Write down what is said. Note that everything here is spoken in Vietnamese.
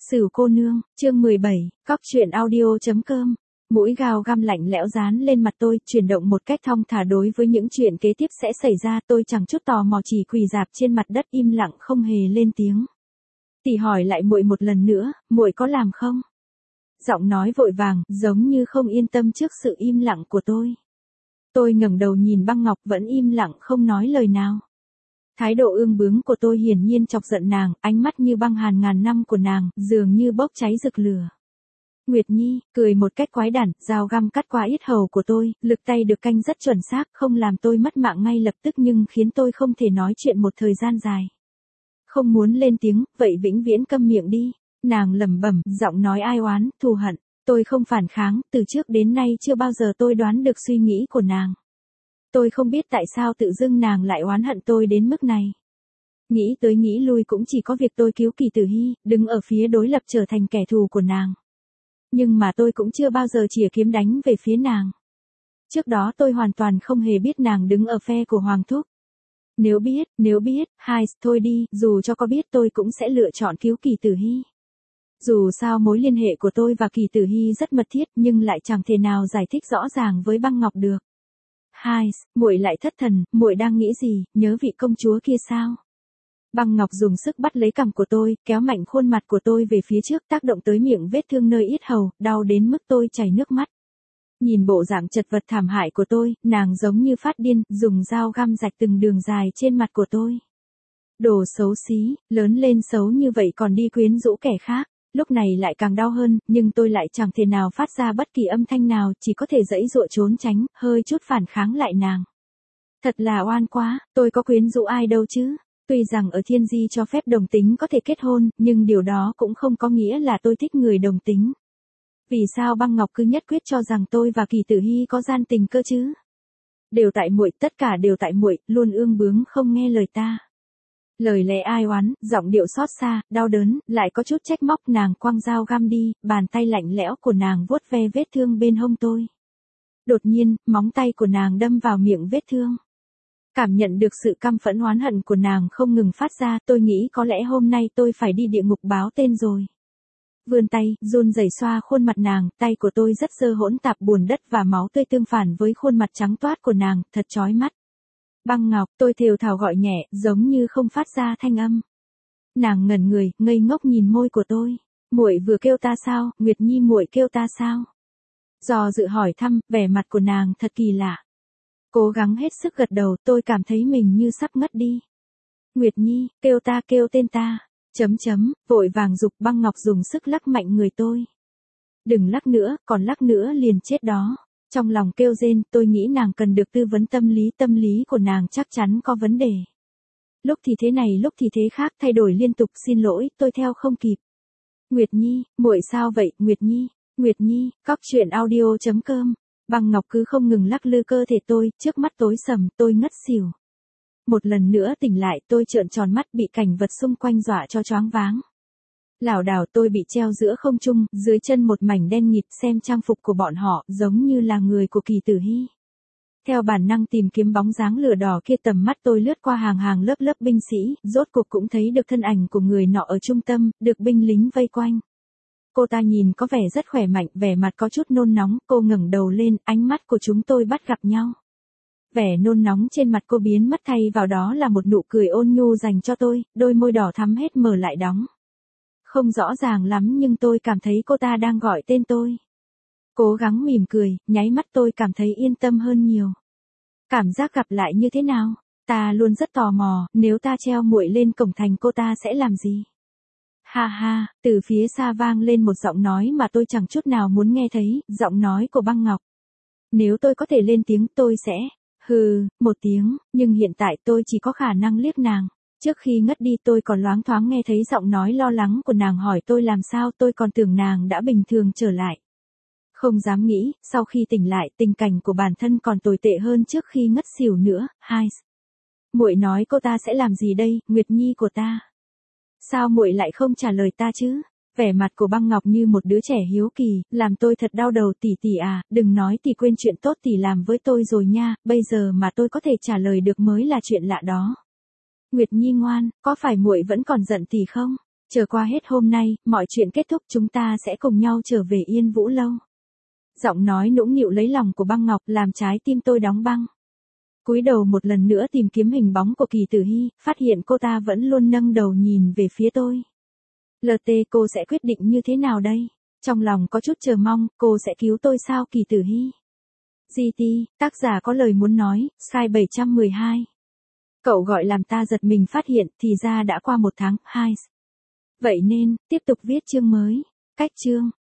Sửu cô nương, chương 17, cóc truyện audio.com. Mũi gao găm lạnh lẽo dán lên mặt tôi, chuyển động một cách thong thả đối với những chuyện kế tiếp sẽ xảy ra. Tôi chẳng chút tò mò, chỉ quỳ rạp trên mặt đất im lặng không hề lên tiếng. Tỷ hỏi lại muội một lần nữa, muội có làm không? Giọng nói vội vàng, giống như không yên tâm trước sự im lặng của tôi. Tôi ngẩng đầu nhìn băng ngọc vẫn im lặng không nói lời nào. Thái độ ương bướng của tôi hiển nhiên chọc giận nàng, ánh mắt như băng hàn ngàn năm của nàng, dường như bốc cháy rực lửa. Nguyệt Nhi, cười một cách quái đản, dao găm cắt qua yết hầu của tôi, lực tay được canh rất chuẩn xác, không làm tôi mất mạng ngay lập tức nhưng khiến tôi không thể nói chuyện một thời gian dài. Không muốn lên tiếng, vậy vĩnh viễn câm miệng đi. Nàng lẩm bẩm, giọng nói ai oán, thù hận. Tôi không phản kháng, từ trước đến nay chưa bao giờ tôi đoán được suy nghĩ của nàng. Tôi không biết tại sao tự dưng nàng lại oán hận tôi đến mức này. Nghĩ tới nghĩ lui cũng chỉ có việc tôi cứu Kỳ Tử Hy, đứng ở phía đối lập trở thành kẻ thù của nàng. Nhưng mà tôi cũng chưa bao giờ chĩa kiếm đánh về phía nàng. Trước đó tôi hoàn toàn không hề biết nàng đứng ở phe của Hoàng Thúc. Nếu biết, thôi đi, dù cho có biết tôi cũng sẽ lựa chọn cứu Kỳ Tử Hy. Dù sao mối liên hệ của tôi và Kỳ Tử Hy rất mật thiết nhưng lại chẳng thể nào giải thích rõ ràng với băng ngọc được. Muội lại thất thần, muội đang nghĩ gì, nhớ vị công chúa kia sao? Băng ngọc dùng sức bắt lấy cằm của tôi, kéo mạnh khuôn mặt của tôi về phía trước, tác động tới miệng vết thương nơi yết hầu, đau đến mức tôi chảy nước mắt. Nhìn bộ dạng chật vật thảm hại của tôi, nàng giống như phát điên, dùng dao găm rạch từng đường dài trên mặt của tôi. Đồ xấu xí, lớn lên xấu như vậy còn đi quyến rũ kẻ khác. Lúc này lại càng đau hơn, nhưng tôi lại chẳng thể nào phát ra bất kỳ âm thanh nào, chỉ có thể giãy giụa trốn tránh, hơi chút phản kháng lại nàng. Thật là oan quá, tôi có quyến rũ ai đâu chứ. Tuy rằng ở thiên di cho phép đồng tính có thể kết hôn, nhưng điều đó cũng không có nghĩa là tôi thích người đồng tính. Vì sao băng ngọc cứ nhất quyết cho rằng tôi và Kỳ Tử Hy có gian tình cơ chứ? Đều tại muội, tất cả đều tại muội, luôn ương bướng không nghe lời ta. Lời lẽ ai oán, giọng điệu xót xa, đau đớn, lại có chút trách móc. Nàng quăng dao găm đi, bàn tay lạnh lẽo của nàng vuốt ve vết thương bên hông tôi. Đột nhiên, móng tay của nàng đâm vào miệng vết thương. Cảm nhận được sự căm phẫn oán hận của nàng không ngừng phát ra, tôi nghĩ có lẽ hôm nay tôi phải đi địa ngục báo tên rồi. Vươn tay, run rẩy xoa khuôn mặt nàng, tay của tôi rất dơ hỗn tạp bùn đất và máu tươi tương phản với khuôn mặt trắng toát của nàng, thật chói mắt. Băng ngọc, tôi thều thào gọi nhẹ, giống như không phát ra thanh âm. Nàng ngẩn người, ngây ngốc nhìn môi của tôi. Muội vừa kêu ta sao, Nguyệt Nhi muội kêu ta sao? Do dự hỏi thăm, vẻ mặt của nàng thật kỳ lạ. Cố gắng hết sức gật đầu, tôi cảm thấy mình như sắp ngất đi. Nguyệt Nhi, kêu tên ta. Vội vàng giục. Băng ngọc dùng sức lắc mạnh người tôi. Đừng lắc nữa, còn lắc nữa liền chết đó. Trong lòng kêu rên, tôi nghĩ nàng cần được tư vấn tâm lý của nàng chắc chắn có vấn đề. Lúc thì thế này lúc thì thế khác, thay đổi liên tục, xin lỗi, tôi theo không kịp. Nguyệt Nhi, muội sao vậy, Nguyệt Nhi, cóc truyện audio.com. Băng ngọc cứ không ngừng lắc lư cơ thể tôi, trước mắt tối sầm, tôi ngất xỉu. Một lần nữa tỉnh lại, tôi trợn tròn mắt, bị cảnh vật xung quanh dọa cho choáng váng. Lảo đảo tôi bị treo giữa không trung, dưới chân một mảnh đen nghịt, xem trang phục của bọn họ giống như là người của Kỳ Tử Hy. Theo bản năng tìm kiếm bóng dáng lửa đỏ kia, tầm mắt tôi lướt qua hàng lớp binh sĩ, rốt cuộc cũng thấy được thân ảnh của người nọ ở trung tâm, được binh lính vây quanh. Cô ta nhìn có vẻ rất khỏe mạnh, vẻ mặt có chút nôn nóng, cô ngẩng đầu lên, ánh mắt của chúng tôi bắt gặp nhau. Vẻ nôn nóng trên mặt cô biến mất, thay vào đó là một nụ cười ôn nhu dành cho tôi, đôi môi đỏ thắm hết mở lại đóng. Không rõ ràng lắm nhưng tôi cảm thấy cô ta đang gọi tên tôi. Cố gắng mỉm cười, nháy mắt tôi cảm thấy yên tâm hơn nhiều. Cảm giác gặp lại như thế nào? Ta luôn rất tò mò, nếu ta treo muội lên cổng thành cô ta sẽ làm gì? Ha ha, từ phía xa vang lên một giọng nói mà tôi chẳng chút nào muốn nghe thấy, giọng nói của băng ngọc. Nếu tôi có thể lên tiếng tôi sẽ, một tiếng, nhưng hiện tại tôi chỉ có khả năng liếc nàng. Trước khi ngất đi tôi còn loáng thoáng nghe thấy giọng nói lo lắng của nàng hỏi tôi làm sao, tôi còn tưởng nàng đã bình thường trở lại. Không dám nghĩ, sau khi tỉnh lại, tình cảnh của bản thân còn tồi tệ hơn trước khi ngất xỉu nữa. Muội nói cô ta sẽ làm gì đây, Nguyệt Nhi của ta? Sao muội lại không trả lời ta chứ? Vẻ mặt của băng ngọc như một đứa trẻ hiếu kỳ, làm tôi thật đau đầu. Tỷ à, đừng nói tỷ quên chuyện tốt tỷ làm với tôi rồi nha, bây giờ mà tôi có thể trả lời được mới là chuyện lạ đó. Nguyệt Nhi ngoan, có phải muội vẫn còn giận tỷ không? Chờ qua hết hôm nay, mọi chuyện kết thúc chúng ta sẽ cùng nhau trở về Yên Vũ Lâu. Giọng nói nũng nịu lấy lòng của Băng Ngọc làm trái tim tôi đóng băng. Cúi đầu một lần nữa tìm kiếm hình bóng của Kỳ Tử Hy, phát hiện cô ta vẫn luôn nâng đầu nhìn về phía tôi. LT cô sẽ quyết định như thế nào đây? Trong lòng có chút chờ mong, cô sẽ cứu tôi sao Kỳ Tử Hy? GT, tác giả có lời muốn nói, Sky 712. Cậu gọi làm ta giật mình phát hiện thì ra đã qua 1 tháng, 2. Vậy nên, tiếp tục viết chương mới. Cách chương.